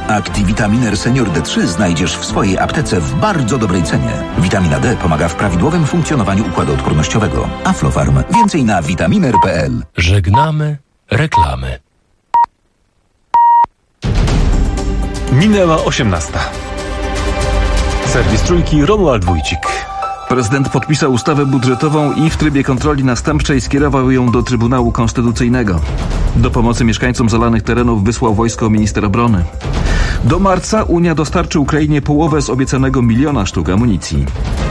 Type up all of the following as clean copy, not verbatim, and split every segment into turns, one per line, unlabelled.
Activitaminer Senior D3 znajdziesz w swojej aptece w bardzo dobrej cenie. Witamina D pomaga w prawidłowym funkcjonowaniu układu odpornościowego. Aflofarm. Więcej na vitaminer.pl.
Żegnamy reklamy.
Minęła 18. Serwis Trójki, Romuald Wójcik.
Prezydent podpisał ustawę budżetową i w trybie kontroli następczej skierował ją do Trybunału Konstytucyjnego. Do pomocy mieszkańcom zalanych terenów wysłał wojsko minister obrony. Do marca Unia dostarczy Ukrainie połowę z obiecanego 1 miliona sztuk amunicji.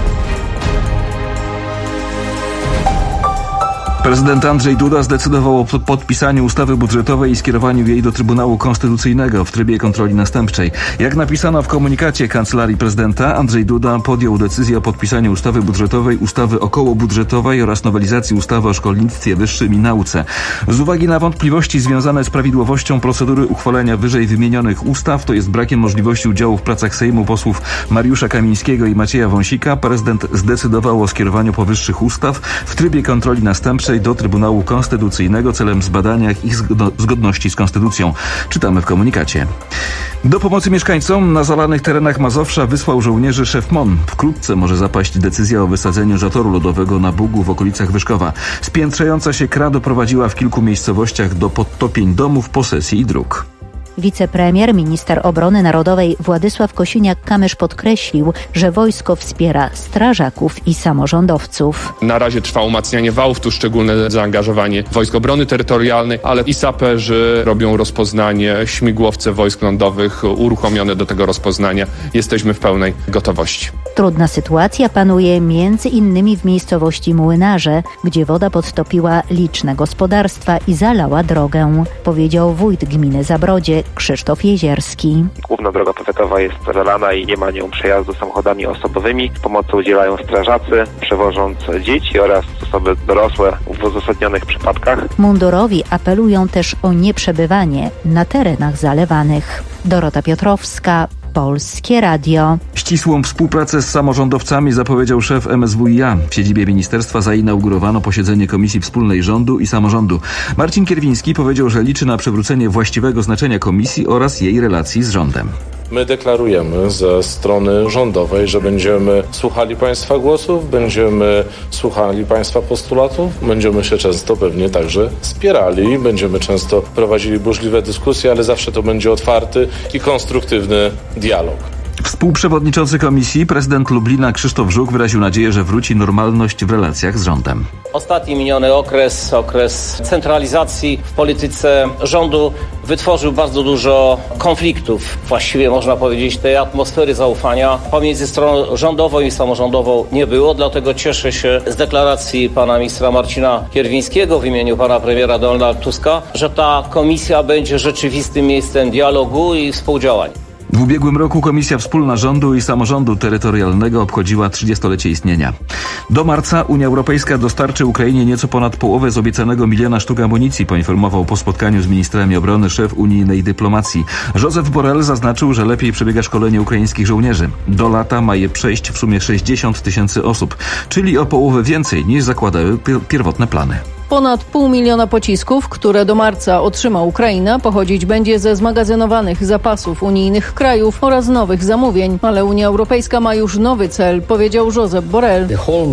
Prezydent Andrzej Duda zdecydował o podpisaniu ustawy budżetowej i skierowaniu jej do Trybunału Konstytucyjnego w trybie kontroli następczej. Jak napisano w komunikacie Kancelarii Prezydenta, Andrzej Duda podjął decyzję o podpisaniu ustawy budżetowej, ustawy okołobudżetowej oraz nowelizacji ustawy o szkolnictwie wyższym i nauce. Z uwagi na wątpliwości związane z prawidłowością procedury uchwalenia wyżej wymienionych ustaw, to jest brakiem możliwości udziału w pracach Sejmu posłów Mariusza Kamińskiego i Macieja Wąsika, prezydent zdecydował o skierowaniu powyższych ustaw w trybie kontroli następczej do Trybunału Konstytucyjnego celem zbadania ich zgodności z konstytucją. Czytamy w komunikacie. Do pomocy mieszkańcom na zalanych terenach Mazowsza wysłał żołnierzy szef MON. Wkrótce może zapaść decyzja o wysadzeniu zatoru lodowego na Bugu w okolicach Wyszkowa. Spiętrzająca się kra doprowadziła w kilku miejscowościach do podtopień domów, posesji i dróg.
Wicepremier, minister obrony narodowej Władysław Kosiniak-Kamysz podkreślił, że wojsko wspiera strażaków i samorządowców.
Na razie trwa umacnianie wałów, tu szczególne zaangażowanie Wojsk Obrony Terytorialnej, ale i saperzy robią rozpoznanie, śmigłowce wojsk lądowych uruchomione do tego rozpoznania. Jesteśmy w pełnej gotowości.
Trudna sytuacja panuje między innymi w miejscowości Młynarze, gdzie woda podtopiła liczne gospodarstwa i zalała drogę, powiedział wójt gminy Zabrodzie Krzysztof Jezierski.
Główna droga powiatowa jest zalana i nie ma nią przejazdu samochodami osobowymi. Pomocy udzielają strażacy, przewożąc dzieci oraz osoby dorosłe w uzasadnionych przypadkach.
Mundurowi apelują też o nieprzebywanie na terenach zalewanych. Dorota Piotrowska, Polskie Radio.
Ścisłą współpracę z samorządowcami zapowiedział szef MSWiA. W siedzibie ministerstwa zainaugurowano posiedzenie Komisji Wspólnej Rządu i Samorządu. Marcin Kierwiński powiedział, że liczy na przywrócenie właściwego znaczenia komisji oraz jej relacji z rządem.
My deklarujemy ze strony rządowej, że będziemy słuchali Państwa głosów, będziemy słuchali Państwa postulatów, będziemy się często pewnie także spierali, będziemy często prowadzili burzliwe dyskusje, ale zawsze to będzie otwarty i konstruktywny dialog.
Współprzewodniczący komisji, prezydent Lublina Krzysztof Żuk wyraził nadzieję, że wróci normalność w relacjach z rządem.
Ostatni miniony okres centralizacji w polityce rządu wytworzył bardzo dużo konfliktów. Właściwie można powiedzieć, tej atmosfery zaufania pomiędzy stroną rządową i samorządową nie było, dlatego cieszę się z deklaracji pana ministra Marcina Kierwińskiego w imieniu pana premiera Donalda Tuska, że ta komisja będzie rzeczywistym miejscem dialogu i współdziałań.
W ubiegłym roku Komisja Wspólna Rządu i Samorządu Terytorialnego obchodziła 30-lecie istnienia. Do marca Unia Europejska dostarczy Ukrainie nieco ponad połowę z obiecanego 1 miliona sztuk amunicji, poinformował po spotkaniu z ministrami obrony szef unijnej dyplomacji. Josep Borrell zaznaczył, że lepiej przebiega szkolenie ukraińskich żołnierzy. Do lata ma je przejść w sumie 60 000 osób, czyli o połowę więcej niż zakładały pierwotne plany.
Ponad 500 000 pocisków, które do marca otrzyma Ukraina, pochodzić będzie ze zmagazynowanych zapasów unijnych krajów oraz nowych zamówień. Ale Unia Europejska ma już nowy cel, powiedział Josep Borrell.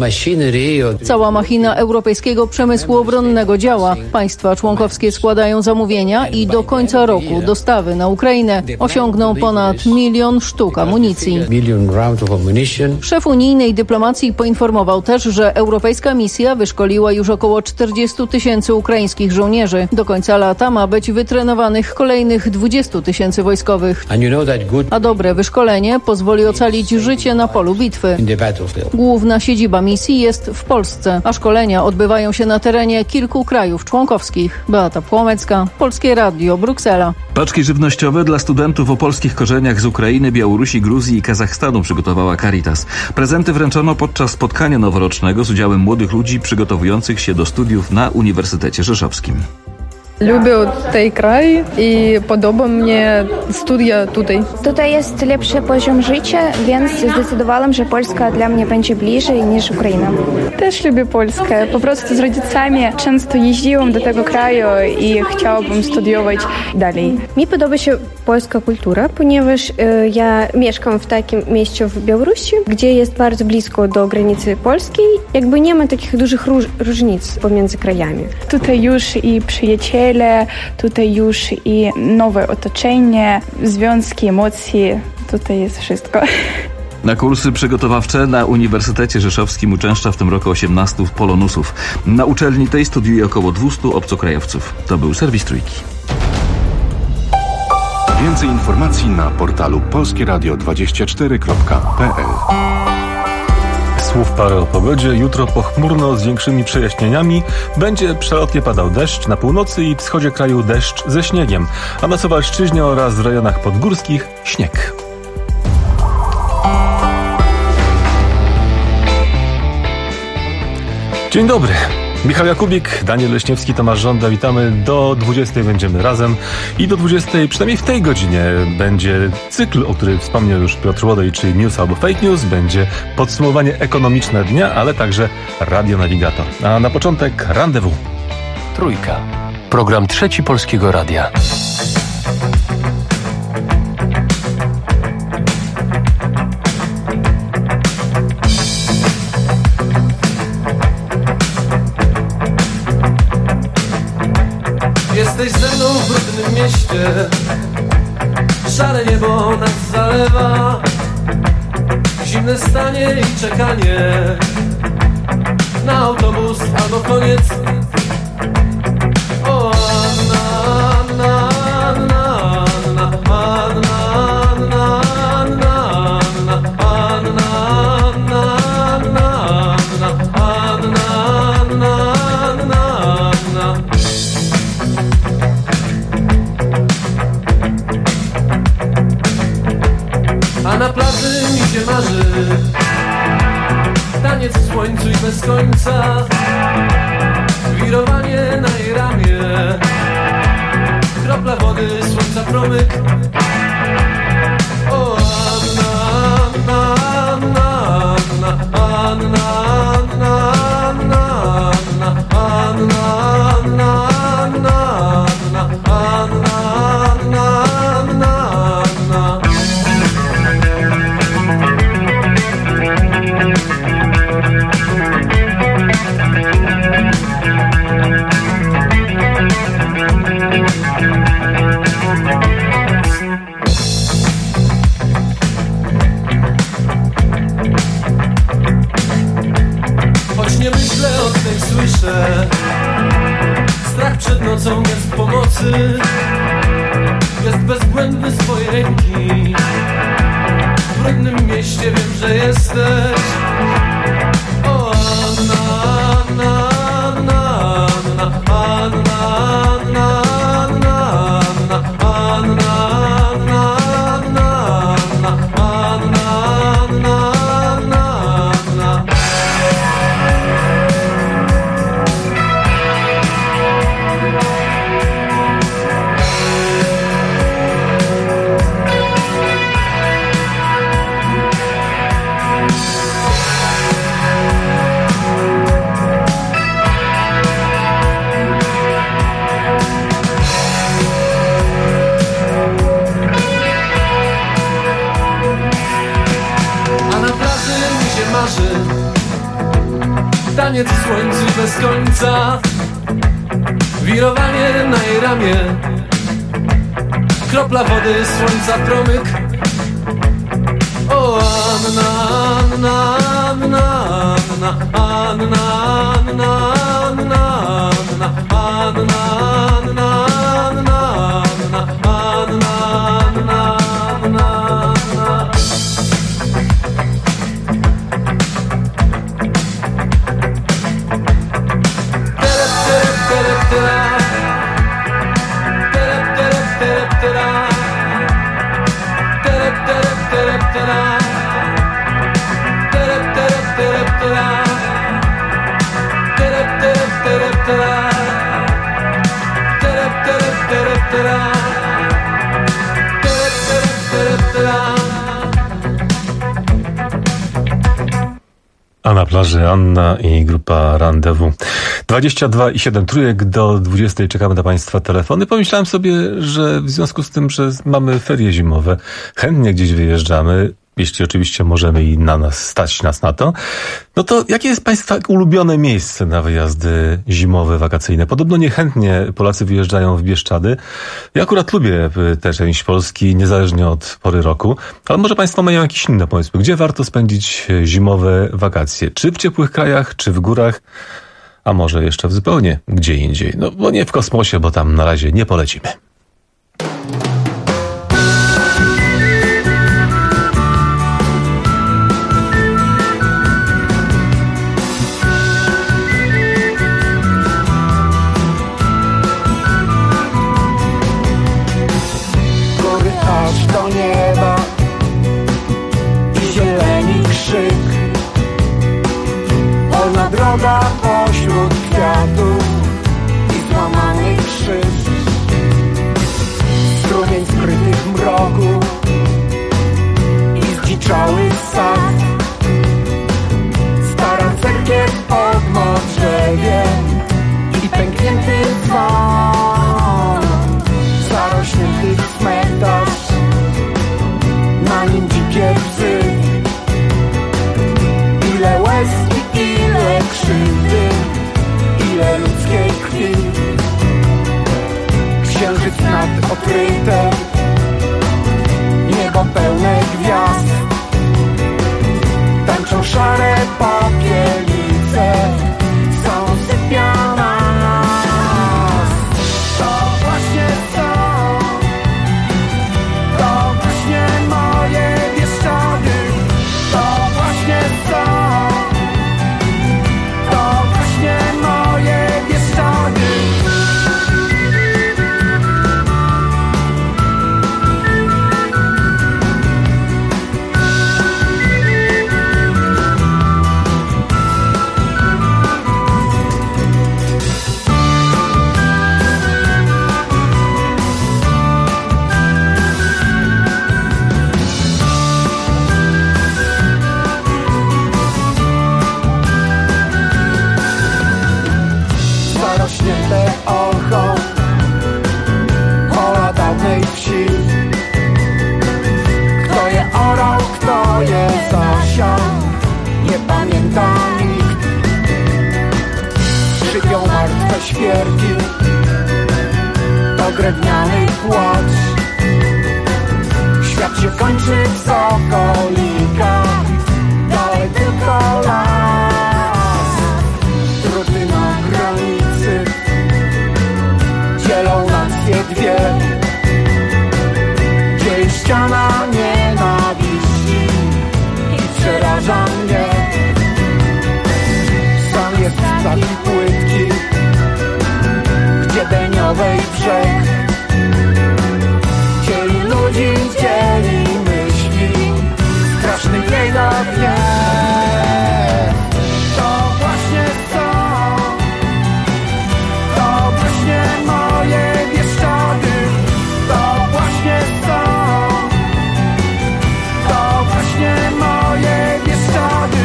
Cała machina europejskiego przemysłu obronnego działa. Państwa członkowskie składają zamówienia i do końca roku dostawy na Ukrainę osiągną ponad 1 milion sztuk amunicji. Szef unijnej dyplomacji poinformował też, że europejska misja wyszkoliła już około 40 000 ukraińskich żołnierzy. Do końca lata ma być wytrenowanych kolejnych 20 000 wojskowych. A dobre wyszkolenie pozwoli ocalić życie na polu bitwy. Główna siedziba misji jest w Polsce, a szkolenia odbywają się na terenie kilku krajów członkowskich. Beata Płomecka, Polskie Radio, Bruksela.
Paczki żywnościowe dla studentów o polskich korzeniach z Ukrainy, Białorusi, Gruzji i Kazachstanu przygotowała Caritas. Prezenty wręczono podczas spotkania noworocznego z udziałem młodych ludzi przygotowujących się do studiów na Uniwersytecie Rzeszowskim.
Lubię ten kraj i podoba mnie studia tutaj.
Tutaj jest lepszy poziom życia, więc zdecydowałam, że Polska dla mnie będzie bliżej niż Ukraina.
Też lubię Polskę. Po prostu z rodzicami często jeździłam do tego kraju i chciałabym studiować dalej.
Mi podoba się polska kultura, ponieważ ja mieszkam w takim mieście w Białorusi, gdzie jest bardzo blisko do granicy polskiej. Jakby nie ma takich dużych różnic pomiędzy krajami.
Tutaj już i przyjaciele, tutaj już i nowe otoczenie, związki, emocje. Tutaj jest wszystko.
Na kursy przygotowawcze na Uniwersytecie Rzeszowskim uczęszcza w tym roku 18 polonusów. Na uczelni tej studiuje około 200 obcokrajowców. To był serwis Trójki.
Więcej informacji na portalu polskieradio24.pl.
Słów parę o pogodzie. Jutro pochmurno z większymi przejaśnieniami. Będzie przelotnie padał deszcz na północy i wschodzie kraju deszcz ze śniegiem, a na Suwalszczyźnie oraz w rejonach podgórskich śnieg. Dzień dobry. Michał Jakubik, Daniel Leśniewski, Tomasz Żąda. Witamy. Do 20 będziemy razem i do 20 przynajmniej w tej godzinie będzie cykl, o którym wspomniał już Piotr Łodej, czyli News albo Fake News. Będzie podsumowanie ekonomiczne dnia, ale także Radio Navigator. A na początek Rendezvous.
Trójka. Program Trzeci Polskiego Radia.
Jesteś ze mną w brudnym mieście, szare niebo nas zalewa, zimne stanie i czekanie na autobus albo koniec. O Anna, Anna, Anna, Anna, Anna, Anna, Anna, Anna, Anna, Anna, Anna, Anna. A na plaży mi się marzy taniec w słońcu i bez końca, wirowanie na jej ramię, kropla wody, słońca promyk. O Anna, Anna, Anna, Anna, Anna, Anna, Anna, Anna, Anna, Anna, Anna, Anna. Choć nie myślę, o tym słyszę strach przed nocą, gest pomocy. Jest bezbłędny swojej ręki. W brudnym mieście wiem, że jesteś. O Anna, Anna, Anna, Anna, Anna, Anna, Anna, Anna, Anna, Anna, Anna, Anna. Taniec w słońcu i bez końca, wirowanie na jej ramię, kropla wody, słońca promyk. O Anna, Anna, Anna, Anna, Anna, Anna, Anna, Anna, Anna, Anna, Anna, Anna.
A na plaży Anna i grupa Rendezvous. 22,7 trójek do 20 czekamy na Państwa telefony. Pomyślałem sobie, że w związku z tym, że mamy ferie zimowe, chętnie gdzieś wyjeżdżamy, jeśli oczywiście możemy i stać nas na to, no to jakie jest Państwa ulubione miejsce na wyjazdy zimowe, wakacyjne? Podobno niechętnie Polacy wyjeżdżają w Bieszczady. Ja akurat lubię tę część Polski, niezależnie od pory roku, ale może Państwo mają jakieś inne pomysły. Gdzie warto spędzić zimowe wakacje? Czy w ciepłych krajach, czy w górach? A może jeszcze w zupełnie gdzie indziej? No bo nie w kosmosie, bo tam na razie nie polecimy.
Droga pośród kwiatów i złamanych szyb, strumień skrytych w mroku i zdziczały sad, stara cerkiew pod modrzewiem i pęknięty dzwon, zarośnięty cmentarz, na nim dzikie psy, ile łez i ile krzywdy, ile ludzkiej krwi. Księżyc nad okrytem, niebo pełne gwiazd, tańczą szare popielice, są sypiana nas. To właśnie są, to właśnie moje Bieszczady, to właśnie są. Świerki, to drewniany płacz. Świat się kończy w sokolikach, dalej tylko las. Druty na granicy dzielą nacje dwie, dzieli ściana nienawiści i przeraża mnie. Sam jest taki płytki, Deniowej brzeg dzieli ludzi, dzieli myśli, straszny jej dawnie. To właśnie są, to właśnie moje Bieszczady, to właśnie są, to właśnie moje Bieszczady.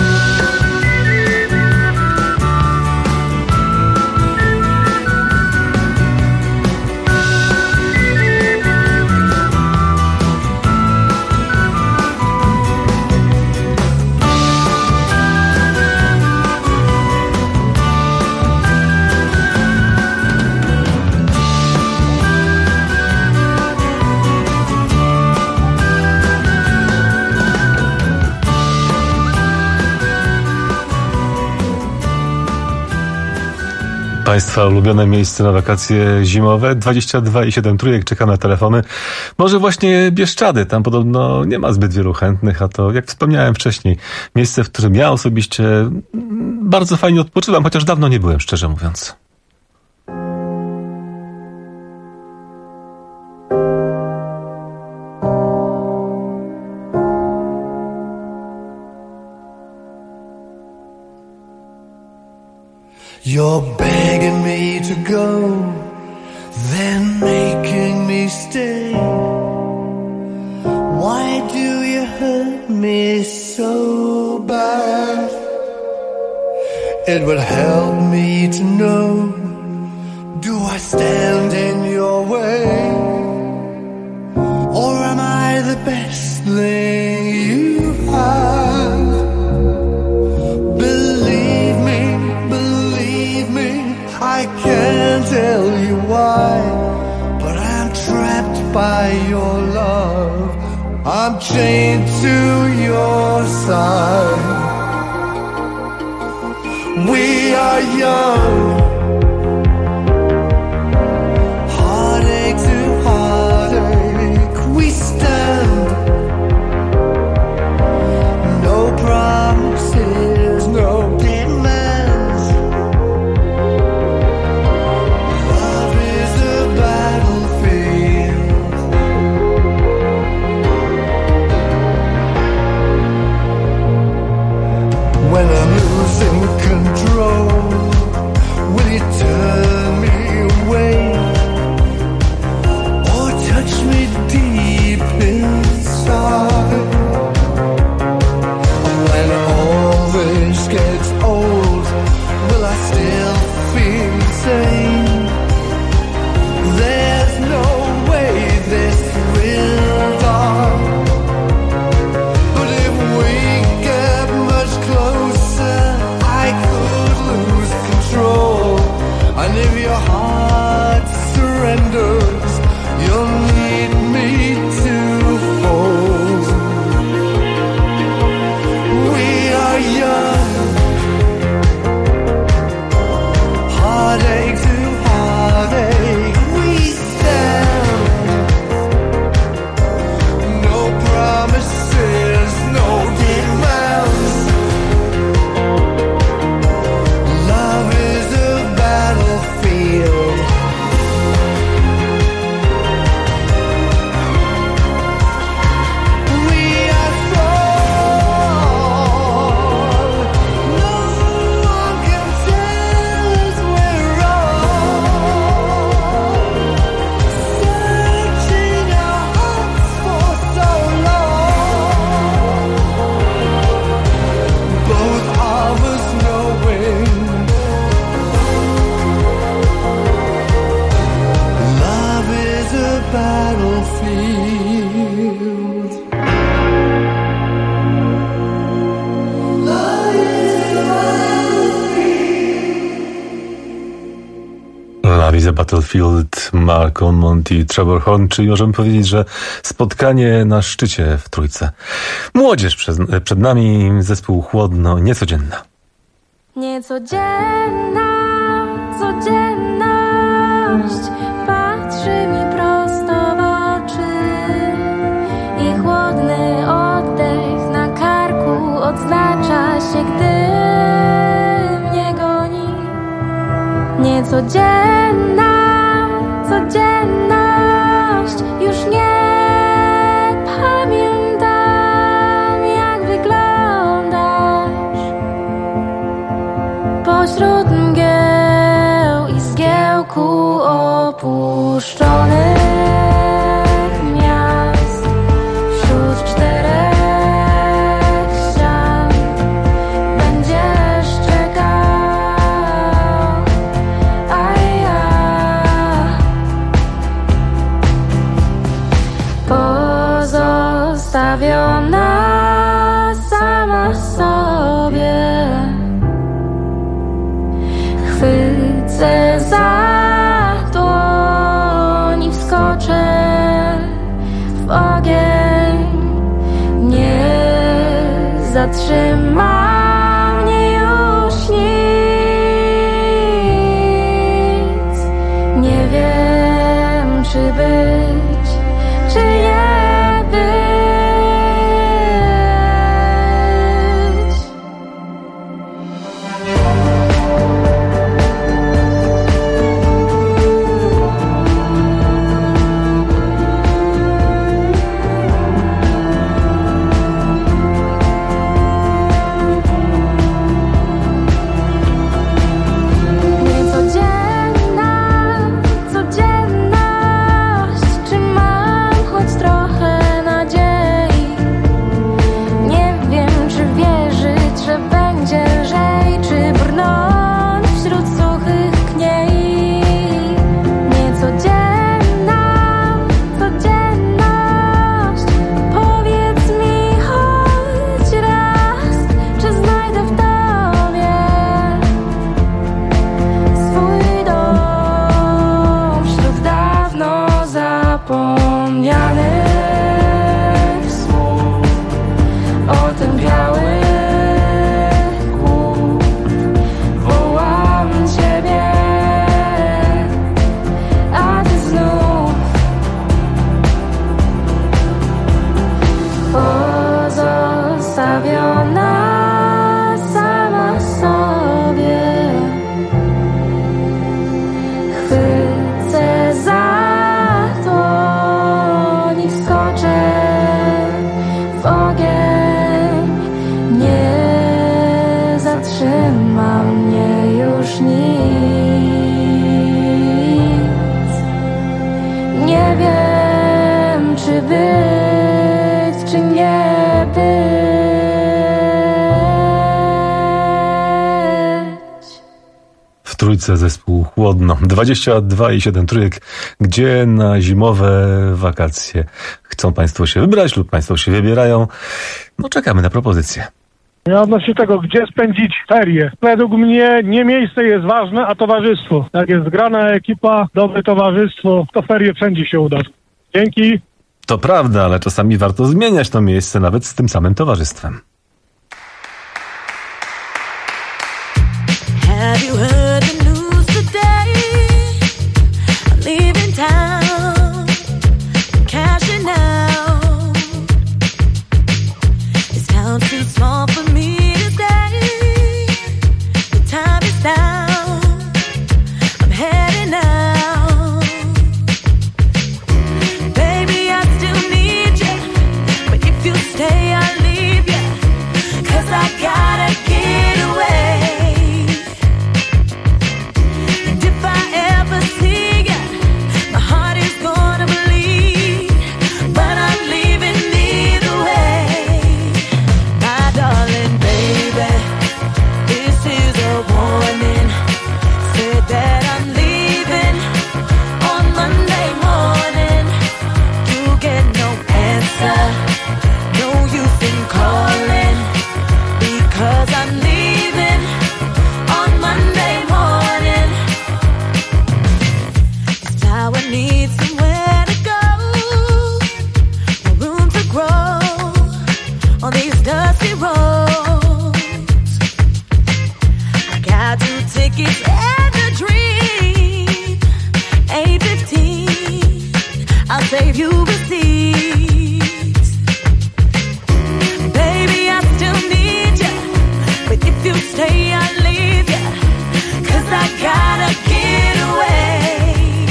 Państwa ulubione miejsce na wakacje zimowe. 22,7 trójek, czekam na telefony. Może właśnie Bieszczady, tam podobno nie ma zbyt wielu chętnych, a to, jak wspomniałem wcześniej, miejsce, w którym ja osobiście bardzo fajnie odpoczywam, chociaż dawno nie byłem, szczerze mówiąc.
You're begging me to go, then make making me stay. Why do you hurt me so bad? It would help me to know, do I stand in your way? Or am I the best thing you have? Believe me, I can't tell you why, but I'm trapped by your love. I'm chained to your side. We are young, heartache to heartache we stand. No promises, no demands. Love is a battlefield. When I'm losing control, will you turn me away or touch me deep inside? When all this gets old, will I still feel sane? There's no way this will die. But if we get much closer, I could lose control. And if your heart surrenders, you'll need me to hold. We are young, heartache to heartache we stand. No promises, no demands. Love is a battlefield. We are strong. No one can tell us we're wrong. Searching our hearts for so long. Both of us knowing love is a battlefield. Love is a battlefield.
Love is a Battlefield, Malcolm Monty, Trevor Horn, czyli możemy powiedzieć, że spotkanie na szczycie w Trójce. Młodzież przed nami, zespół Chłodno, Niecodzienna.
Niecodzienna codzienność patrzy mi prosto w oczy i chłodny oddech na karku odznacza się, gdy mnie goni. Niecodzienna codzienność, już nie pamiętam, jak wyglądasz pośród mgieł i zgiełku opuszczonych miast, wśród czterech ścian będziesz czekał, a ja pozostawiona sama sobie. Chwycę za dłoń i wskoczę w ogień. Nie zatrzyma mnie już nic. Nie wiem, czy być, czy nie być.
Trójce zespół Chłodno. 22,7 trójek. Gdzie na zimowe wakacje chcą Państwo się wybrać lub Państwo się wybierają? No czekamy na propozycje.
Ja odnośnie tego, gdzie spędzić ferie. Według mnie nie miejsce jest ważne, a towarzystwo. Jak jest zgrana ekipa, dobre towarzystwo, to ferie wszędzie się uda. Dzięki.
To prawda, ale czasami warto zmieniać to miejsce nawet z tym samym towarzystwem.
Have you heard the news today? I'm leaving town, cashing out. This town's too small for me to stay. The time is now, I'm heading out. Baby, I still need you, but if you stay, I'll leave you. 'Cause I gotta get away. Save you receipts. Baby, I still need you, but if you stay, I'll leave you. 'Cause I gotta get away.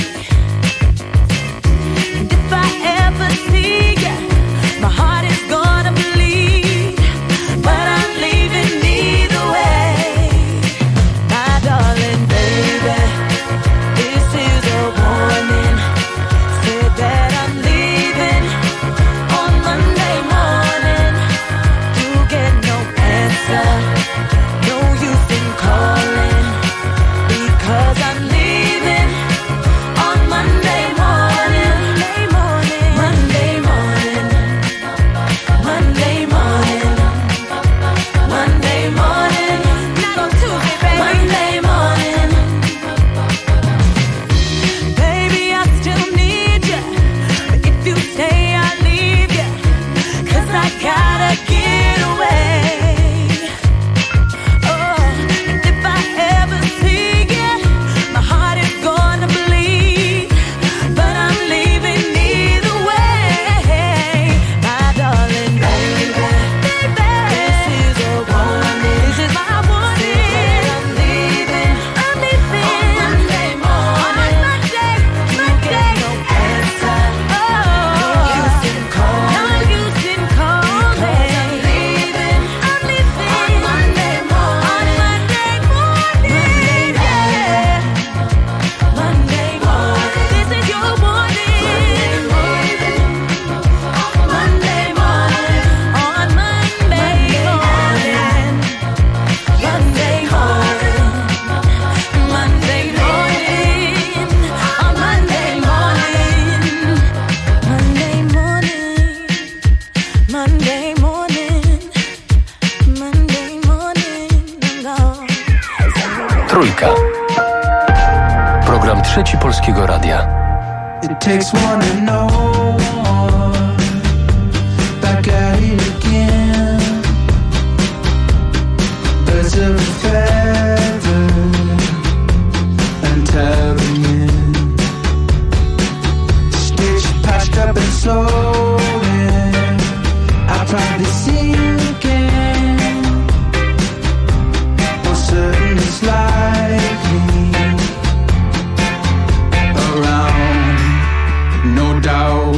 And if I ever see you, my heart is gonna bleed. But I'm leaving either way. My darling baby, this is a warning. Said that I'm leaving on Monday morning. You get no answer, no use in calling, because I'm leaving on Monday morning. Monday morning, Monday morning, Monday morning, not on Tuesday, baby. Monday morning. Baby, I still need you, but if you stay, I'll leave you. 'Cause I gotta get away. Oh, and if I ever see you, my heart is gonna bleed. But I'm leaving either way. My darling baby, this is a warning. This is my warning. I'm leaving on Monday morning. On Monday. You get no answer. No use in calling. Because I'm leaving on Monday morning. Yeah. Monday morning. This is your warning. Monday morning. On Monday morning. Monday morning. Monday morning. On Monday morning. Monday morning. Monday morning. Monday morning.
Trójka. Program Trzeci Polskiego Radia.
It takes one to know one. Back at it again. Birds of a feather and tearing in. Stitched, patched up and sewing. I probably see you again. For certain it's likely. Around, no doubt.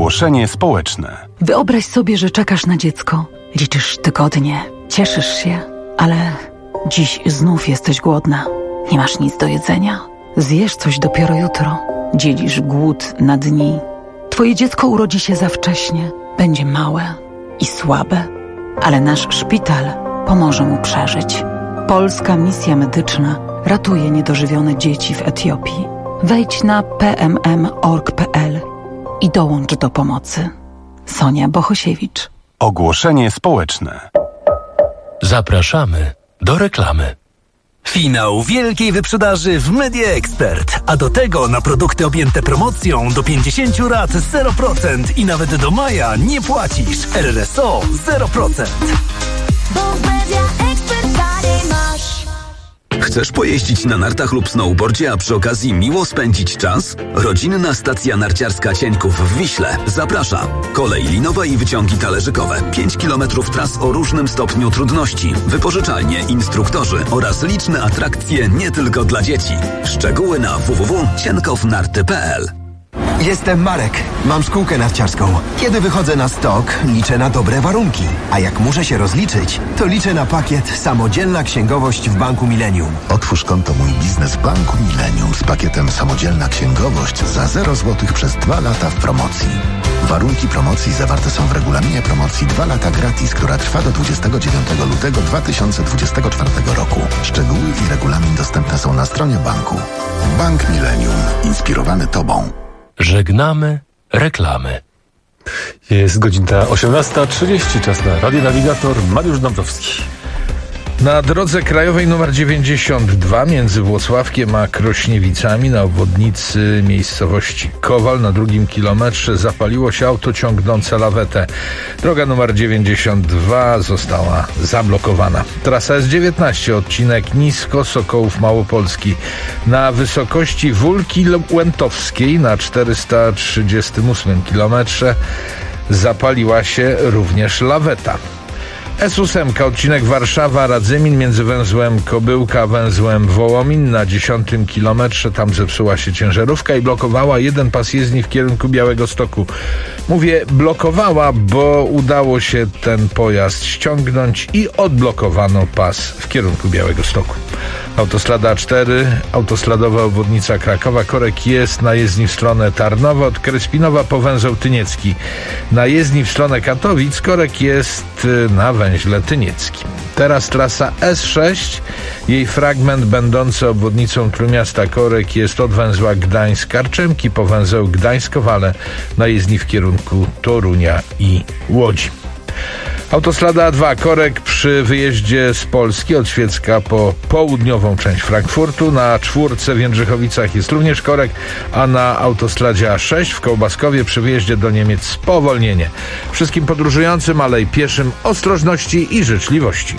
Ogłoszenie społeczne.
Wyobraź sobie, że czekasz na dziecko. Liczysz tygodnie, cieszysz się, ale dziś znów jesteś głodna. Nie masz nic do jedzenia. Zjesz coś dopiero jutro. Dzielisz głód na dni. Twoje dziecko urodzi się za wcześnie. Będzie małe i słabe, ale nasz szpital pomoże mu przeżyć. Polska Misja Medyczna ratuje niedożywione dzieci w Etiopii. Wejdź na pmm.org.pl i dołącz do pomocy. Sonia Bohosiewicz.
Ogłoszenie społeczne.
Zapraszamy do reklamy.
Finał wielkiej wyprzedaży w Media Expert, a do tego na produkty objęte promocją do 50 rat 0% i nawet do maja nie płacisz. RRSO 0%.
Bo w Media Expert taniej masz.
Chcesz pojeździć na nartach lub snowboardzie, a przy okazji miło spędzić czas? Rodzinna stacja narciarska Cieńków w Wiśle zaprasza. Kolej linowa i wyciągi talerzykowe. 5 km tras o różnym stopniu trudności. Wypożyczalnie, instruktorzy oraz liczne atrakcje nie tylko dla dzieci. Szczegóły na www.cienkownarty.pl.
Jestem Marek. Mam szkółkę narciarską. Kiedy wychodzę na stok, liczę na dobre warunki. A jak muszę się rozliczyć, to liczę na pakiet Samodzielna Księgowość w Banku Millennium.
Otwórz konto Mój Biznes w Banku Millennium z pakietem Samodzielna Księgowość za 0 zł przez 2 lata w promocji. Warunki promocji zawarte są w regulaminie promocji 2 lata gratis, która trwa do 29 lutego 2024 roku. Szczegóły i regulamin dostępne są na stronie banku. Bank Millennium. Inspirowany Tobą.
Żegnamy reklamy.
Jest godzina 18:30, czas na Radio Navigator. Mariusz Dąbrowski.
Na drodze krajowej nr 92 między Włocławkiem a Krośniewicami na obwodnicy miejscowości Kowal na 2 kilometrze zapaliło się auto ciągnące lawetę. Droga nr 92 została zablokowana. Trasa S19, odcinek Nisko Sokołów Małopolski. Na wysokości Wólki Łętowskiej na 438 kilometrze zapaliła się również laweta. S8, odcinek Warszawa-Radzymin między węzłem Kobyłka a węzłem Wołomin na 10 kilometrze. Tam zepsuła się ciężarówka i blokowała jeden pas jezdni w kierunku Białegostoku. Mówię blokowała, bo udało się ten pojazd ściągnąć i odblokowano pas w kierunku Białegostoku. Autostrada A4, autostradowa obwodnica Krakowa, korek jest na jezdni w stronę Tarnowa, od Krespinowa po węzeł Tyniecki. Na jezdni w stronę Katowic korek jest na węźle Tynieckim. Teraz trasa S6, jej fragment będący obwodnicą Trójmiasta, korek jest od węzła Gdańsk-Karczemki po węzeł Gdańsk-Kowale na jezdni w kierunku Torunia i Łodzi. Autostrada A2, korek przy wyjeździe z Polski od Świecka po południową część Frankfurtu. Na 4 w Jędrzechowicach jest również korek, a na autostradzie A6 w Kołbaskowie przy wyjeździe do Niemiec spowolnienie. Wszystkim podróżującym, ale i pieszym ostrożności i życzliwości.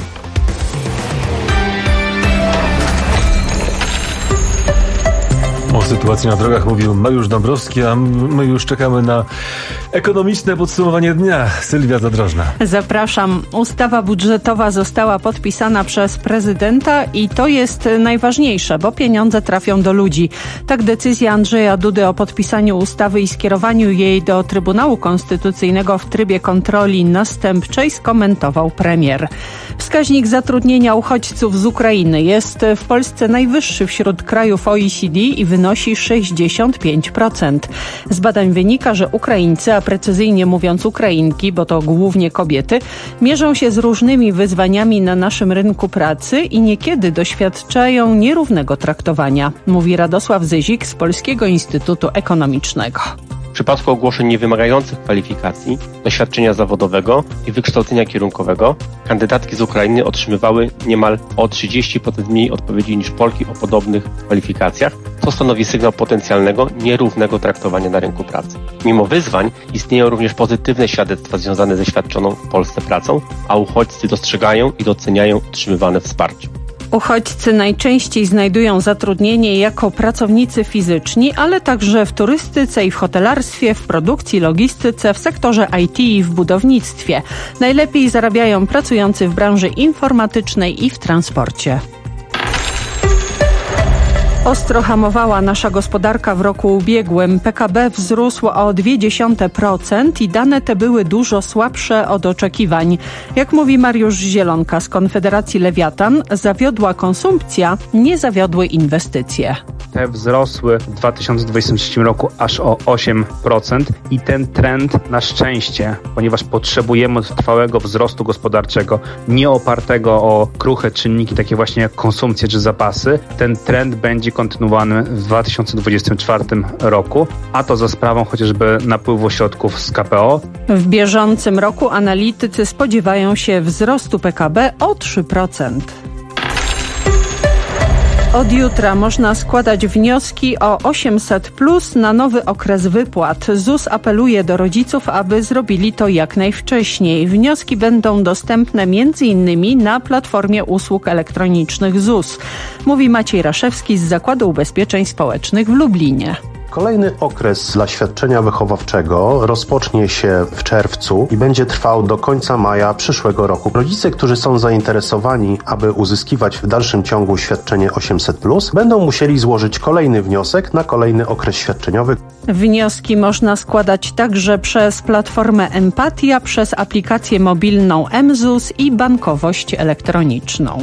O sytuacji na drogach mówił Mariusz Dąbrowski, a my już czekamy na ekonomiczne podsumowanie dnia. Sylwia Zadrożna.
Zapraszam. Ustawa budżetowa została podpisana przez prezydenta i to jest najważniejsze, bo pieniądze trafią do ludzi. Tak decyzja Andrzeja Dudy o podpisaniu ustawy i skierowaniu jej do Trybunału Konstytucyjnego w trybie kontroli następczej skomentował premier. Wskaźnik zatrudnienia uchodźców z Ukrainy jest w Polsce najwyższy wśród krajów OECD i wynosi 65%. Z badań wynika, że Ukraińcy, a precyzyjnie mówiąc Ukrainki, bo to głównie kobiety, mierzą się z różnymi wyzwaniami na naszym rynku pracy i niekiedy doświadczają nierównego traktowania, mówi Radosław Zyzik z Polskiego Instytutu Ekonomicznego.
W przypadku ogłoszeń niewymagających kwalifikacji, doświadczenia zawodowego i wykształcenia kierunkowego, kandydatki z Ukrainy otrzymywały niemal o 30% mniej odpowiedzi niż Polki o podobnych kwalifikacjach, co stanowi sygnał potencjalnego, nierównego traktowania na rynku pracy. Mimo wyzwań istnieją również pozytywne świadectwa związane ze świadczoną w Polsce pracą, a uchodźcy dostrzegają i doceniają otrzymywane wsparcie.
Uchodźcy najczęściej znajdują zatrudnienie jako pracownicy fizyczni, ale także w turystyce i w hotelarstwie, w produkcji, logistyce, w sektorze IT i w budownictwie. Najlepiej zarabiają pracujący w branży informatycznej i w transporcie. Ostro hamowała nasza gospodarka w roku ubiegłym. PKB wzrósł o 0,2% i dane te były dużo słabsze od oczekiwań. Jak mówi Mariusz Zielonka z Konfederacji Lewiatan, zawiodła konsumpcja, nie zawiodły inwestycje.
Te wzrosły w 2023 roku aż o 8% i ten trend na szczęście, ponieważ potrzebujemy trwałego wzrostu gospodarczego, nie opartego o kruche czynniki takie właśnie jak konsumpcja czy zapasy, ten trend będzie kontynuowany w 2024 roku, a to za sprawą chociażby napływu środków z KPO.
W bieżącym roku analitycy spodziewają się wzrostu PKB o 3%. Od jutra można składać wnioski o 800+ na nowy okres wypłat. ZUS apeluje do rodziców, aby zrobili to jak najwcześniej. Wnioski będą dostępne m.in. na platformie usług elektronicznych ZUS. Mówi Maciej Raszewski z Zakładu Ubezpieczeń Społecznych w Lublinie.
Kolejny okres dla świadczenia wychowawczego rozpocznie się w czerwcu i będzie trwał do końca maja przyszłego roku. Rodzice, którzy są zainteresowani, aby uzyskiwać w dalszym ciągu świadczenie 800+, będą musieli złożyć kolejny wniosek na kolejny okres świadczeniowy.
Wnioski można składać także przez platformę Empatia, przez aplikację mobilną mZUS i bankowość elektroniczną.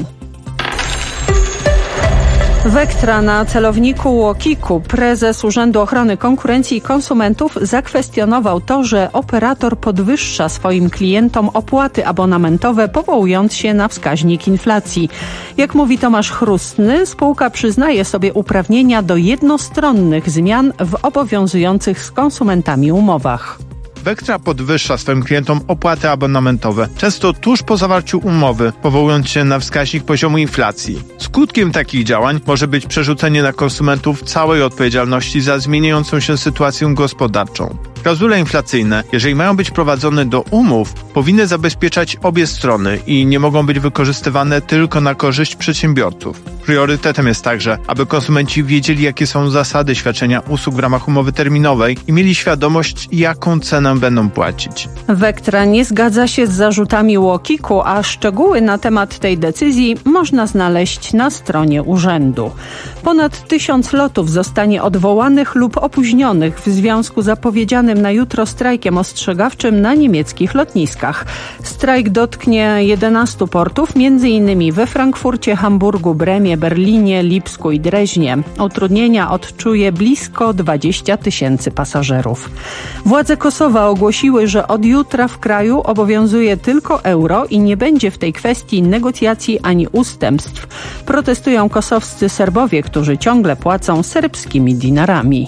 Vectra na celowniku UOKiK-u. Prezes Urzędu Ochrony Konkurencji i Konsumentów zakwestionował to, że operator podwyższa swoim klientom opłaty abonamentowe, powołując się na wskaźnik inflacji. Jak mówi Tomasz Chrustny, spółka przyznaje sobie uprawnienia do jednostronnych zmian w obowiązujących z konsumentami umowach.
Vectra podwyższa swoim klientom opłaty abonamentowe, często tuż po zawarciu umowy, powołując się na wskaźnik poziomu inflacji. Skutkiem takich działań może być przerzucenie na konsumentów całej odpowiedzialności za zmieniającą się sytuację gospodarczą. Klauzule inflacyjne, jeżeli mają być prowadzone do umów, powinny zabezpieczać obie strony i nie mogą być wykorzystywane tylko na korzyść przedsiębiorców. Priorytetem jest także, aby konsumenci wiedzieli, jakie są zasady świadczenia usług w ramach umowy terminowej i mieli świadomość, jaką cenę będą płacić.
Vectra nie zgadza się z zarzutami UOKiK-u, a szczegóły na temat tej decyzji można znaleźć na stronie urzędu. Ponad 1000 lotów zostanie odwołanych lub opóźnionych w związku z zapowiedzianym na jutro strajkiem ostrzegawczym na niemieckich lotniskach. Strajk dotknie 11 portów, m.in. we Frankfurcie, Hamburgu, Bremie, Berlinie, Lipsku i Dreźnie. Utrudnienia odczuje blisko 20 000 pasażerów. Władze Kosowa ogłosiły, że od jutra w kraju obowiązuje tylko euro i nie będzie w tej kwestii negocjacji ani ustępstw. Protestują kosowscy Serbowie, którzy ciągle płacą serbskimi dinarami.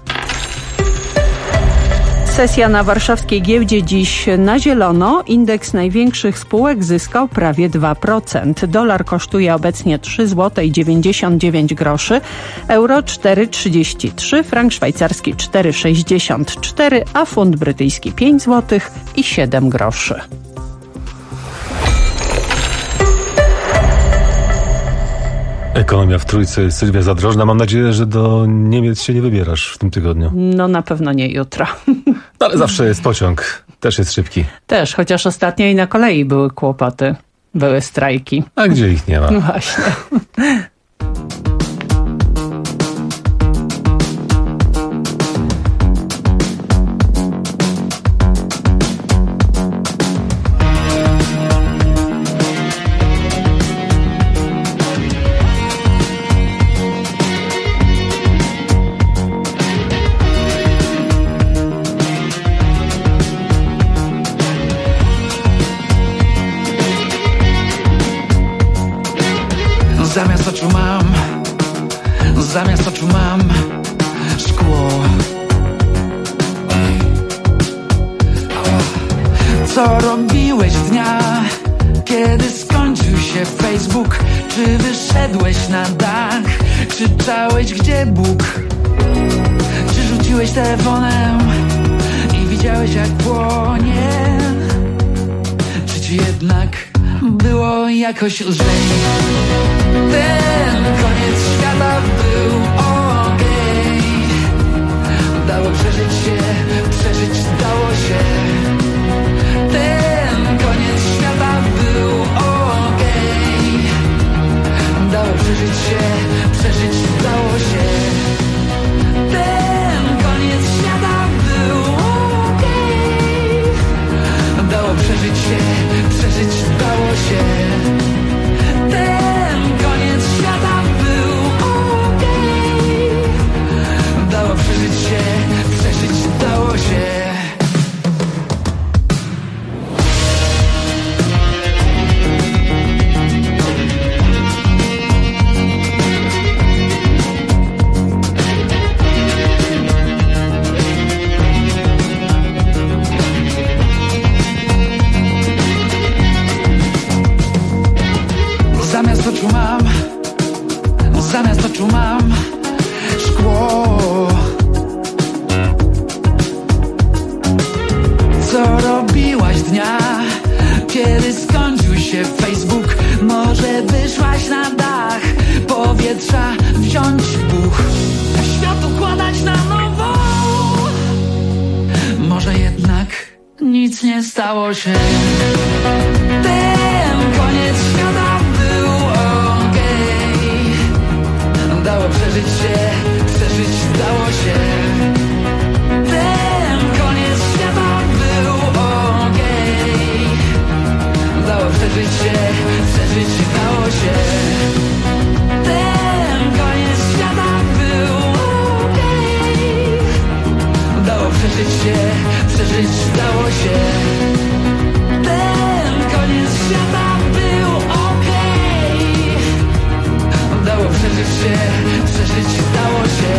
Sesja na warszawskiej giełdzie dziś na zielono. Indeks największych spółek zyskał prawie 2%. Dolar kosztuje obecnie 3,99 zł, euro 4,33, frank szwajcarski 4,64, a funt brytyjski 5 zł i 7 groszy.
Ekonomia w Trójce, Sylwia Zadrożna. Mam nadzieję, że do Niemiec się nie wybierasz w tym tygodniu.
No na pewno nie jutro.
No, ale zawsze jest pociąg. Też jest szybki.
Też, chociaż ostatnio i na kolei były kłopoty. Były strajki.
A gdzie ich nie ma?
No właśnie.
Zamiast oczu mam szkło. Co robiłeś w dniach, kiedy skończył się Facebook? Czy wyszedłeś na dach? Krzyczałeś, gdzie Bóg? Czy rzuciłeś telefonem i widziałeś, jak płonie? Czy ci jednak było jakoś lżej? Ten koniec świata był okej. Dało przeżyć się, przeżyć dało się. Ten koniec świata był okej. Dało przeżyć się, przeżyć dało się. oczu mam, zamiast oczu mam szkło. Co robiłaś dnia, kiedy skończył się Facebook? Może wyszłaś na dach, powietrza wziąć buch, świat układać na nowo. Może jednak nic nie stało się. Ten koniec świata był okej. Dało przeżyć się, przeżyć dało się. Ten koniec świata był okej. Dało przeżyć się, przeżyć dało się. Ten koniec świata był okej. Dało przeżyć się, przeżyć dało się. Ten koniec świata był okej. Dało przeżyć się, przeżyć dało się.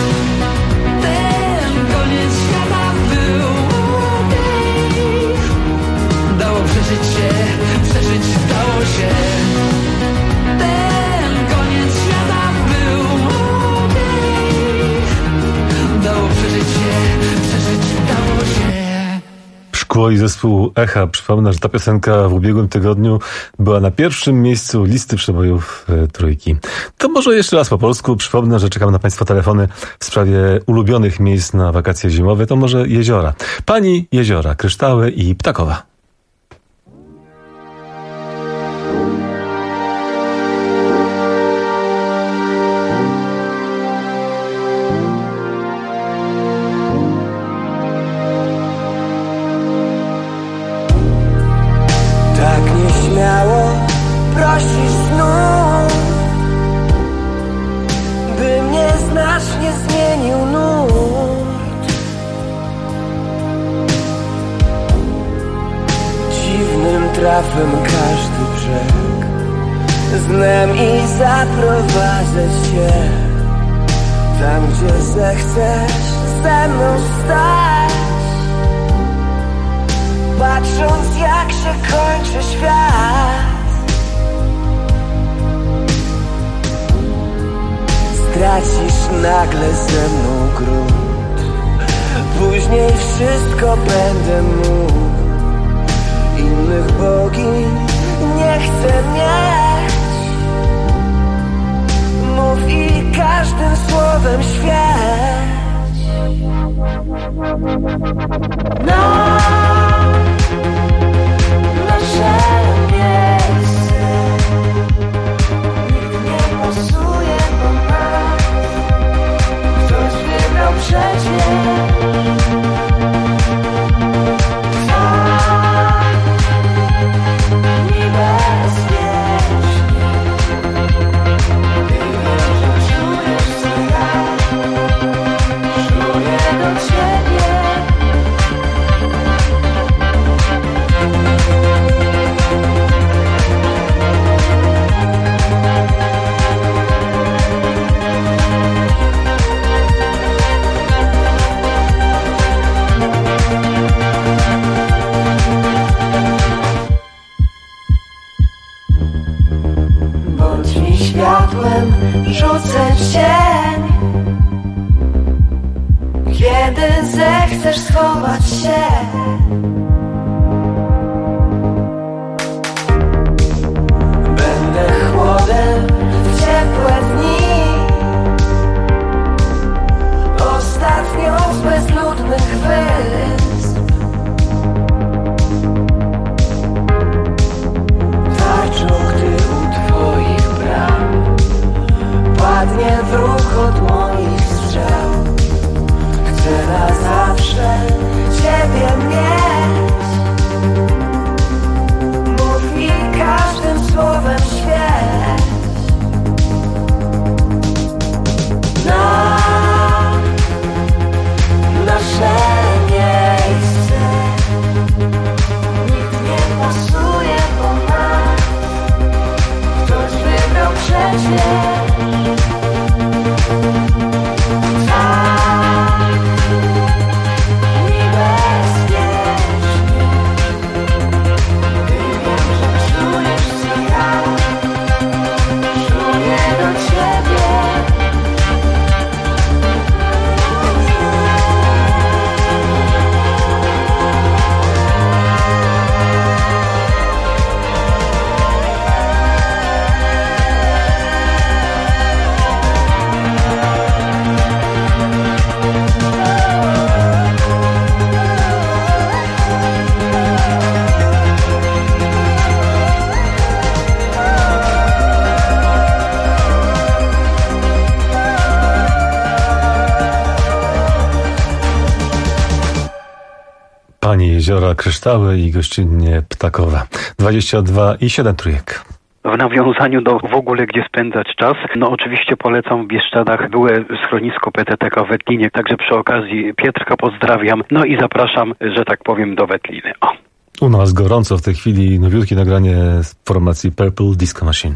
Ten koniec świata był okej. Dało przeżyć się, przeżyć dało się. Ten koniec świata był okej. Dało przeżyć się, przeżyć dało się.
Szkło i zespół Echa. Przypomnę, że ta piosenka w ubiegłym tygodniu była na pierwszym miejscu listy przebojów Trójki. To może jeszcze raz po polsku. Przypomnę, że czekam na Państwa telefony w sprawie ulubionych miejsc na wakacje zimowe. To może jeziora. Pani jeziora, Kryształy i Ptakowa.
Prosisz znów, by mnie znacznie zmienił nurt. Dziwnym trafem każdy brzeg znam i zaprowadzę cię tam, gdzie zechcesz ze mną stać. Patrząc, jak się kończy świat, stracisz nagle ze mną grunt. Później wszystko będę mógł. Innych bogiń nie chcę mieć. Mów i każdym słowem świeć. Nasze miejsce nikt nie pasuje do nas. Ktoś wybrał przecież tak niebezpiecznie. Ty wiem, że czujesz, co ja czuję do ciebie. Bądź mi światłem, rzucę w cień. Kiedy zechcesz schować się, będę chłodem w ciepłe dni. Ostatnią z bezludnych wysp, tarczą, gdy u twoich bram padnie wróg od moich strzał. Chcę na zawsze ciebie mieć.
jeziora kryształy i gościnnie ptakowe. 22,7 trójek.
W nawiązaniu do w ogóle gdzie spędzać czas, no oczywiście polecam w Bieszczadach byłe schronisko PTTK w Wetlinie, także przy okazji Pietrka pozdrawiam, no i zapraszam, że tak powiem, do Wetliny. O.
U nas gorąco w tej chwili nowiutkie nagranie z formacji Purple Disco Machine.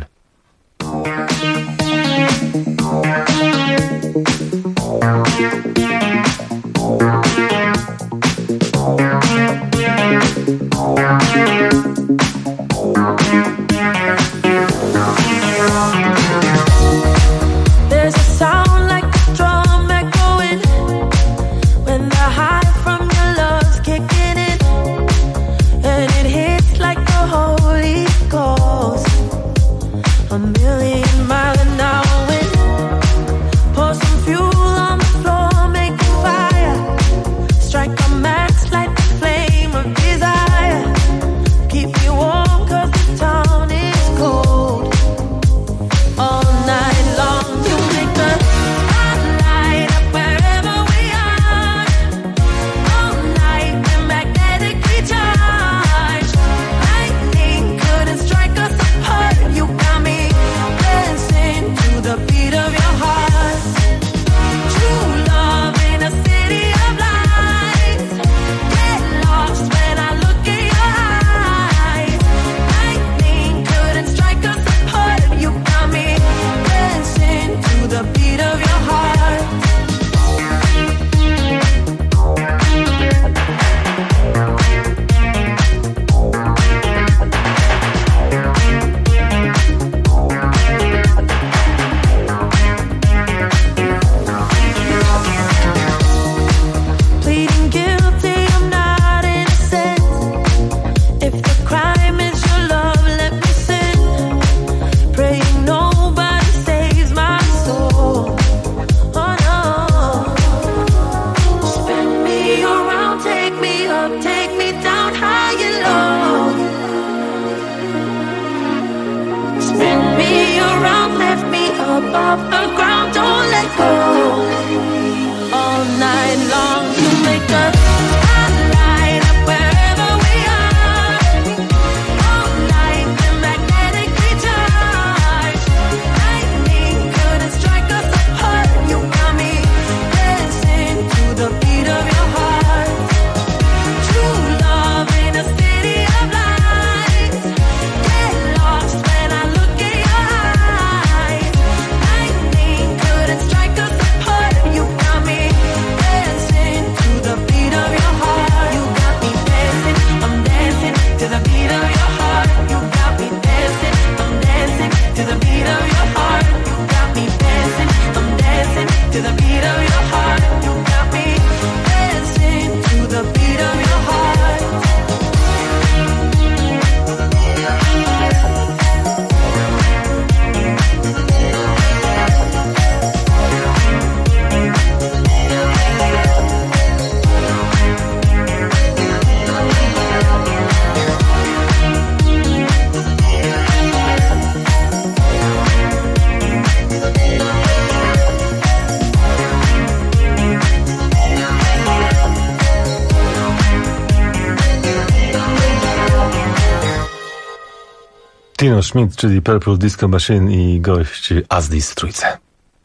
There's a sound like a drum echoing when the high from your love's kicking in, and it hits like the Holy Ghost. A million mile an hour wind. Pour some fuel on the floor, make a fire. Strike a match, light the flame of desire. Keep me warm 'cause the town is cold. All night long you make the spotlight up wherever we are. All night we're magnetically charged. Lightning couldn't strike us apart. You got me dancing to the beat of your heart. True love in a city of lights. Get lost when I look in your eyes. Lightning couldn't strike us apart. You got me dancing to the beat of your heart. Pleading guilty, I'm not innocent. If the crime is your love, let me sin. Praying nobody saves my soul. Oh no. Spin me around, take me up, take me down high and low. Spin me around, lift me up off the ground, don't let go. All night long you make the spotlight up wherever we are. All night we're magnetically charged. Lightning couldn't strike us apart. You got me dancing to the beat of your heart. True love in a city of lights. Get lost when I look in your eyes. Lightning couldn't strike us apart. You got me dancing to the beat of your heart. You got me dancing, I'm dancing to the beat of your heart. You got me dancing, I'm dancing to the beat of your heart. You got me dancing, I'm dancing to the beat of your heart. You got me dancing to the beat of your heart.
Tino Schmidt, czyli Purple Disco Machine i gość Azdis w trójce.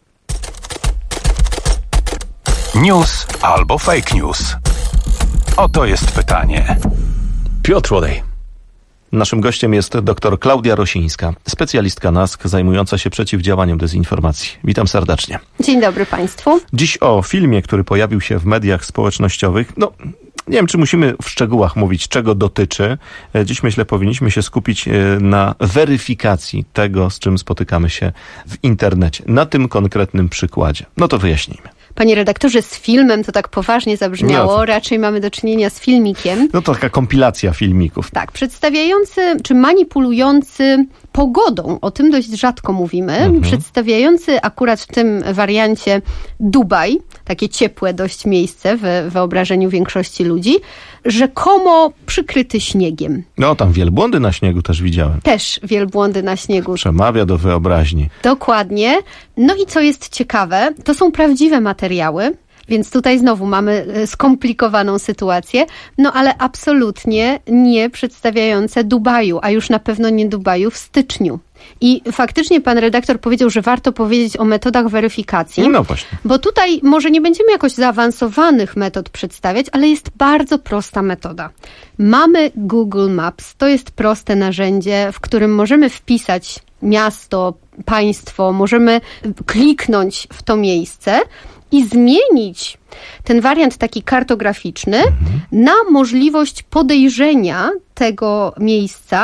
News albo fake news? Oto jest pytanie.
Piotr Łodej.
Naszym gościem jest dr Klaudia Rosińska, specjalistka NASK zajmująca się przeciwdziałaniem dezinformacji. Witam serdecznie.
Dzień dobry Państwu.
Dziś o filmie, który pojawił się w mediach społecznościowych. Nie wiem, czy musimy w szczegółach mówić, czego dotyczy. Dziś, myślę, powinniśmy się skupić na weryfikacji tego, z czym spotykamy się w internecie. Na tym konkretnym przykładzie. No to wyjaśnijmy.
Panie redaktorze, z filmem to tak poważnie zabrzmiało. Raczej mamy do czynienia z filmikiem.
No to taka kompilacja filmików.
Tak, przedstawiający czy manipulujący pogodą, o tym dość rzadko mówimy, przedstawiający akurat w tym wariancie Dubaj, takie ciepłe dość miejsce w wyobrażeniu większości ludzi, rzekomo przykryty śniegiem.
No tam wielbłądy na śniegu też widziałem.
Też wielbłądy na śniegu.
Przemawia do wyobraźni.
Dokładnie. No i co jest ciekawe, to są prawdziwe materiały, Więc tutaj znowu mamy skomplikowaną sytuację, no ale absolutnie nie przedstawiające Dubaju, a już na pewno nie Dubaju w styczniu. I faktycznie pan redaktor powiedział, że warto powiedzieć o metodach weryfikacji.
No właśnie.
Bo tutaj może nie będziemy jakoś zaawansowanych metod przedstawiać, ale jest bardzo prosta metoda. Mamy Google Maps, to jest proste narzędzie, w którym możemy wpisać miasto, państwo, możemy kliknąć w to miejsce i zmienić ten wariant taki kartograficzny na możliwość podejrzenia tego miejsca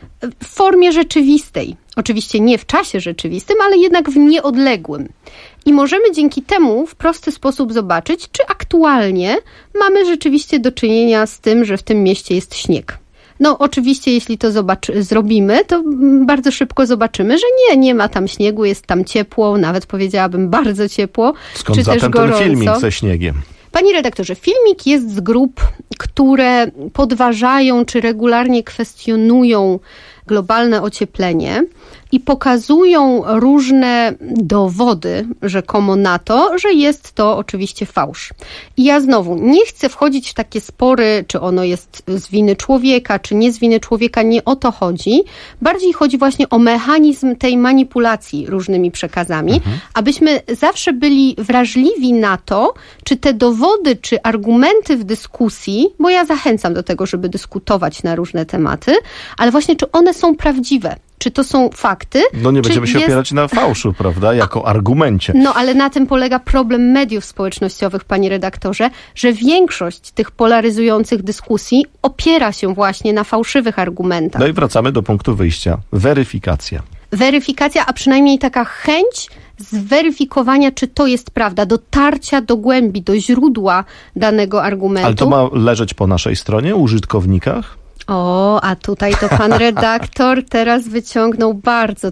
w formie rzeczywistej. Oczywiście nie w czasie rzeczywistym, ale jednak w nieodległym. I możemy dzięki temu w prosty sposób zobaczyć, czy aktualnie mamy rzeczywiście do czynienia z tym, że w tym mieście jest śnieg. No oczywiście, jeśli to zrobimy, to bardzo szybko zobaczymy, że nie ma tam śniegu, jest tam ciepło, nawet powiedziałabym bardzo ciepło.
Skąd
czy
zatem
też gorąco.
ten filmik ze śniegiem?
Panie redaktorze, filmik jest z grup, które podważają czy regularnie kwestionują globalne ocieplenie i pokazują różne dowody rzekomo na to, że jest to oczywiście fałsz. I ja znowu nie chcę wchodzić w takie spory, czy ono jest z winy człowieka, czy nie z winy człowieka, nie o to chodzi. Bardziej chodzi właśnie o mechanizm tej manipulacji różnymi przekazami, abyśmy zawsze byli wrażliwi na to, czy te dowody, czy argumenty w dyskusji, bo ja zachęcam do tego, żeby dyskutować na różne tematy, ale właśnie czy one są prawdziwe. Czy to są fakty?
No nie będziemy się opierać na fałszu, prawda? Jako argumencie.
No ale na tym polega problem mediów społecznościowych, panie redaktorze, że większość tych polaryzujących dyskusji opiera się właśnie na fałszywych argumentach.
No i wracamy do punktu wyjścia. Weryfikacja.
Weryfikacja, a przynajmniej taka chęć zweryfikowania, czy to jest prawda, dotarcia do głębi, do źródła danego argumentu.
Ale to ma leżeć po naszej stronie, użytkownikach?
O, a tutaj to pan redaktor teraz wyciągnął bardzo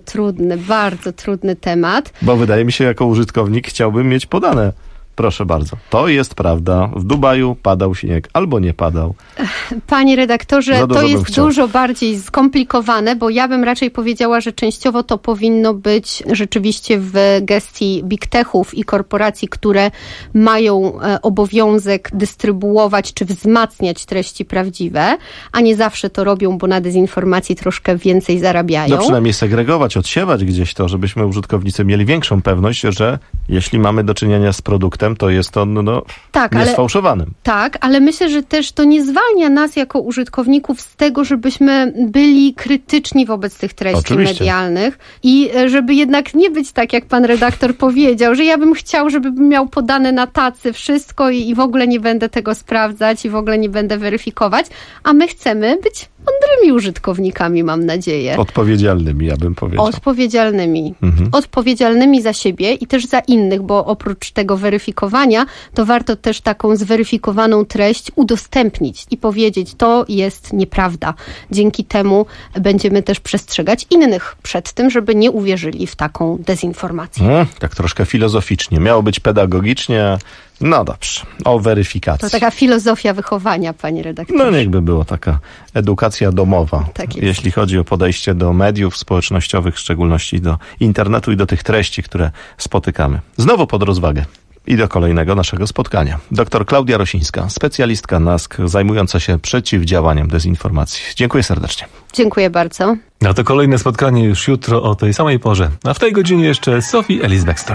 trudny temat.
Bo wydaje mi się, jako użytkownik chciałbym mieć podane. Proszę bardzo. To jest prawda. W Dubaju padał śnieg albo nie padał.
Panie redaktorze, to jest dużo bardziej skomplikowane, bo ja bym raczej powiedziała, że częściowo to powinno być rzeczywiście w gestii big techów i korporacji, które mają obowiązek dystrybuować czy wzmacniać treści prawdziwe, a nie zawsze to robią, bo na dezinformacji troszkę więcej zarabiają.
No przynajmniej segregować, odsiewać gdzieś to, żebyśmy użytkownicy mieli większą pewność, że jeśli mamy do czynienia z produktem, to jest on niesfałszowanym.
Tak, ale myślę, że też to nie zwalnia nas jako użytkowników z tego, żebyśmy byli krytyczni wobec tych treści medialnych i żeby jednak nie być tak, jak pan redaktor powiedział, że ja bym chciał, żeby miał podane na tacy wszystko i w ogóle nie będę tego sprawdzać i w ogóle nie będę weryfikować, a my chcemy być mądrymi użytkownikami, mam nadzieję.
Odpowiedzialnymi, ja bym powiedział.
Odpowiedzialnymi. Odpowiedzialnymi za siebie i też za innych, bo oprócz tego weryfikowania, to warto też taką zweryfikowaną treść udostępnić i powiedzieć, to jest nieprawda. Dzięki temu będziemy też przestrzegać innych przed tym, żeby nie uwierzyli w taką dezinformację.
Tak troszkę filozoficznie. Miało być pedagogicznie. No dobrze, o weryfikacji.
To taka filozofia wychowania, panie redaktorze.
No niechby było taka edukacja domowa,
tak jest.
Jeśli chodzi o podejście do mediów społecznościowych, w szczególności do internetu i do tych treści, które spotykamy. Znowu pod rozwagę. I do kolejnego naszego spotkania. Dr Klaudia Rosińska, specjalistka NASK zajmująca się przeciwdziałaniem dezinformacji. Dziękuję serdecznie.
Dziękuję bardzo.
A to kolejne spotkanie już jutro o tej samej porze. A w tej godzinie jeszcze Sophie Ellis-Bextor.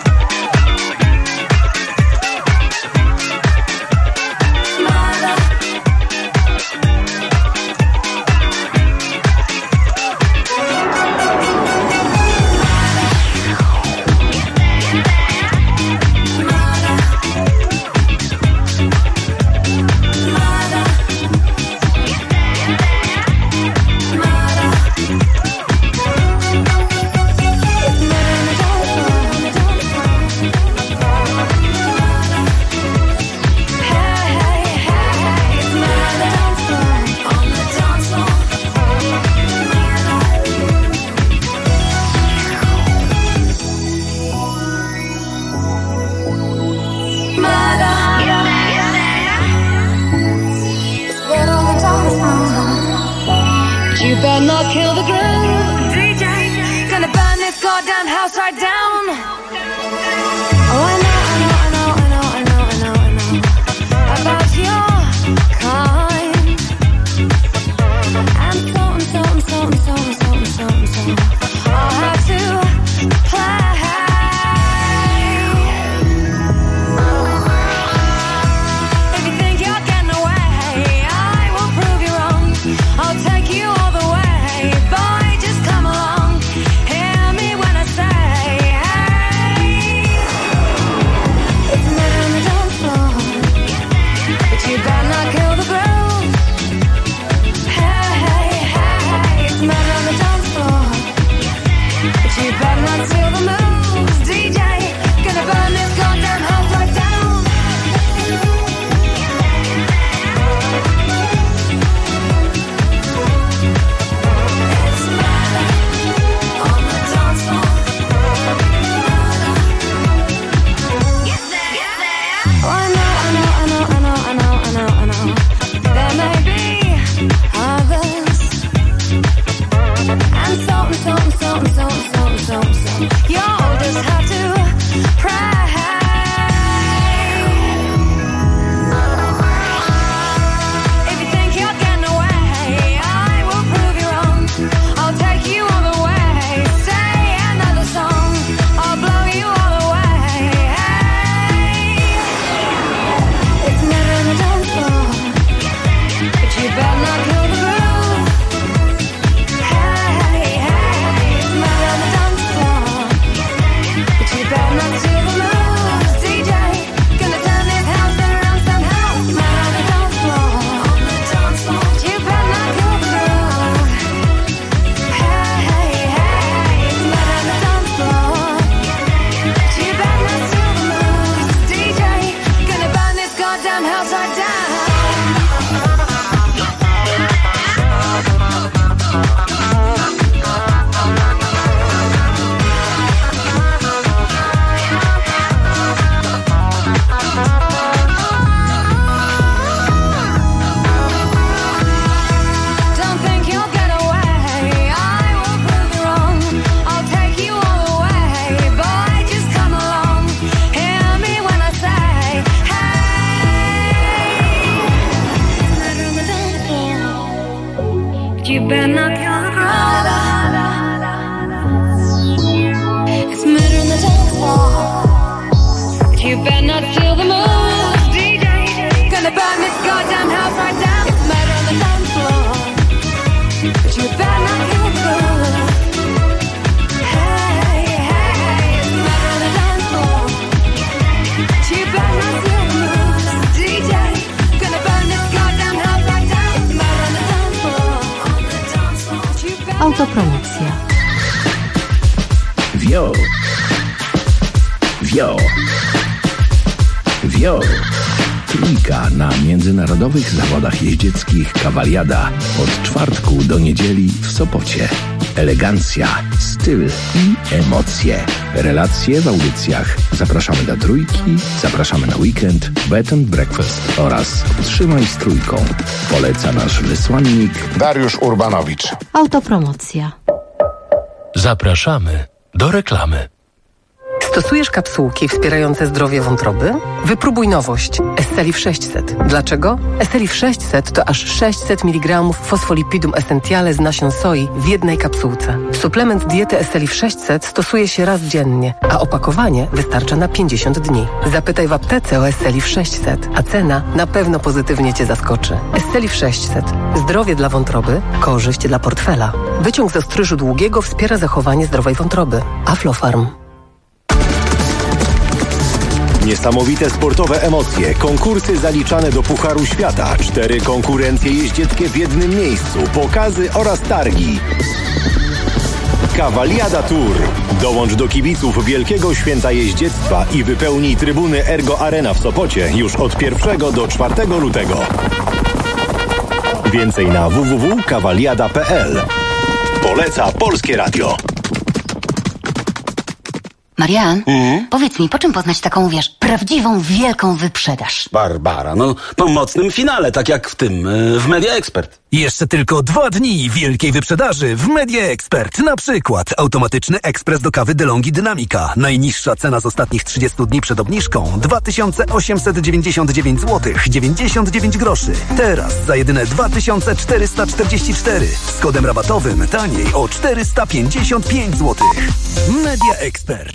Mother, kill the groove. DJ, gonna burn this goddamn house right down. Oh, I know about your kind. And something I'll have to play. If you think you're getting away, I will prove you wrong. I'll take you all the way. Boy, just come along. Hear me when I say, hey. It's a matter on the dance floor, but you better not kill the groove. Hey, hey, hey. It's a matter on the dance floor, but you better not steal the moves. DJ, gonna burn this goddamn house right down. It's murder on the dance floor. Get there. Oh, I know. There may be others. And something. You'll just have to pray. If you think you're getting away, I will prove you wrong. I'll take you all the way. Say another song, I'll blow you all away. It's never on the dance floor, but you better not kill the groove. Hey, it's never on the dance floor, but you better not steal the moves. DJ, gonna turn this house around somehow. It's never on the dance floor, but you better not kill the groove. Hey, it's never on the dance floor, but you better not steal the moves. DJ, gonna burn this goddamn house right down. Don't think you'll get away, I will prove you wrong. I'll take you all the way. Boy, just come along. Hear me when I say, hey. It's murder on the dance floor, but you better not kill the groove. It's murder on the dance floor, but you better not steal the moves. DJ, gonna burn this goddamn house right down. It's murder on the dance floor, but you better not kill the groove. Hey, it's murder on the dance floor, but you better not steal the moves. DJ, gonna burn this goddamn house right down. It's murder on the dance floor, but you better not.
Autopromocja.
Wio. Trójka na międzynarodowych zawodach jeździeckich Kawaliada od czwartku do niedzieli w Sopocie. Elegancja, styl i emocje. Relacje w audycjach. Zapraszamy na trójki, zapraszamy na weekend, bed and breakfast oraz Trzymaj z trójką. Poleca nasz wysłannik
Dariusz Urbanowicz.
Autopromocja.
Zapraszamy do reklamy.
Stosujesz kapsułki wspierające zdrowie wątroby? Wypróbuj nowość Estelif 600. Dlaczego? Estelif 600 to aż 600 mg fosfolipidum essentiale z nasion soi w jednej kapsułce. Suplement diety Estelif 600 stosuje się raz dziennie, a opakowanie wystarcza na 50 dni. Zapytaj w aptece o Estelif 600, a cena na pewno pozytywnie Cię zaskoczy. Estelif 600. Zdrowie dla wątroby, korzyść dla portfela. Wyciąg z ostryżu długiego wspiera zachowanie zdrowej wątroby. Aflofarm.
Niesamowite sportowe emocje, konkursy zaliczane do Pucharu Świata, 4 konkurencje jeździeckie w jednym miejscu, pokazy oraz targi. Kawaliada Tour. Dołącz do kibiców Wielkiego Święta Jeździectwa i wypełnij trybuny Ergo Arena w Sopocie już od 1 do 4 lutego. Więcej na www.kawaliada.pl. Poleca Polskie Radio.
Marian, powiedz mi, po czym poznać taką, wiesz, prawdziwą, wielką wyprzedaż?
Barbara, no po mocnym finale, tak jak w tym, w Media Expert.
Jeszcze tylko 2 dni wielkiej wyprzedaży w Media Expert. Na przykład automatyczny ekspres do kawy DeLonghi Dynamica. Najniższa cena z ostatnich 30 dni przed obniżką 2899 zł 99 groszy. Teraz za jedyne 2444. Z kodem rabatowym taniej o 455 zł. Media Expert.